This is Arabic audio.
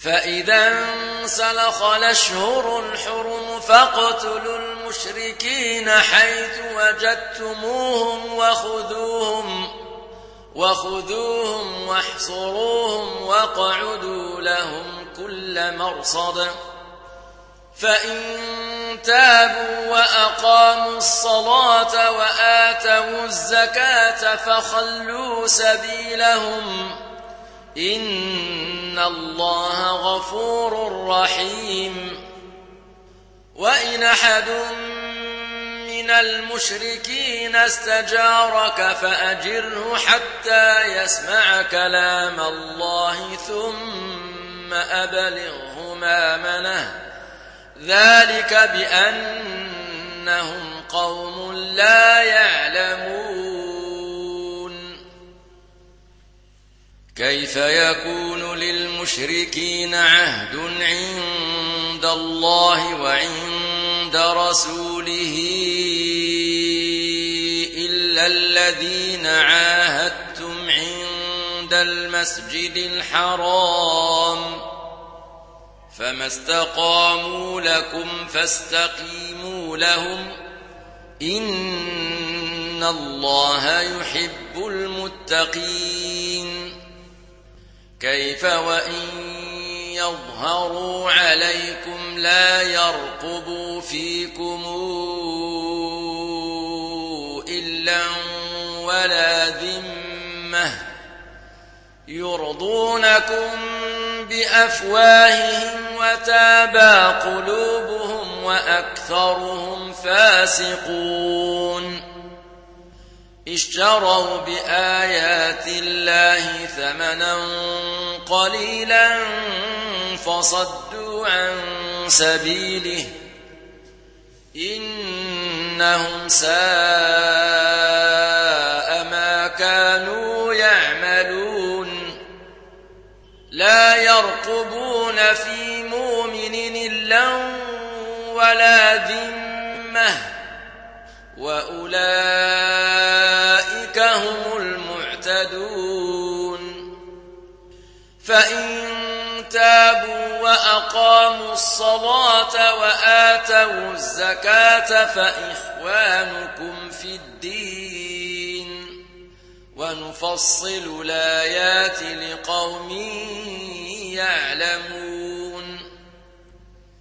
فإذا انسلخ الأشهر الحرم فاقتلوا المشركين حيث وجدتموهم وخذوهم واحصروهم واقعدوا لهم كل مرصد فإن تابوا وأقاموا الصلاة وآتوا الزكاة فخلوا سبيلهم إن الله غفور رحيم. وإن أحد من المشركين استجارك فأجره حتى يسمع كلام الله ثم أبلغه مأمنه ذلك بأنهم قوم لا يعلمون. كيف يكون للمشركين عهد عند الله وعند رسوله إلا الذين عاهدتم عند المسجد الحرام فما استقاموا لكم فاستقيموا لهم إن الله يحب المتقين. كيف وإن يظهروا عليكم لا يرقبوا فيكم إلا ولا ذمة يرضونكم بأفواههم وتابى قلوبهم وأكثرهم فاسقون. اشتروا بآيات الله ثمنا قليلا فصدوا عن سبيله إنهم ساء ما كانوا يعملون. لا يرقبون في مؤمن إلا ولا ذمة وأولئك هم المعتدون. فإن تابوا وأقاموا الصلاة وآتوا الزكاة فإخوانكم في الدين ونفصل الآيات لقوم يعلمون.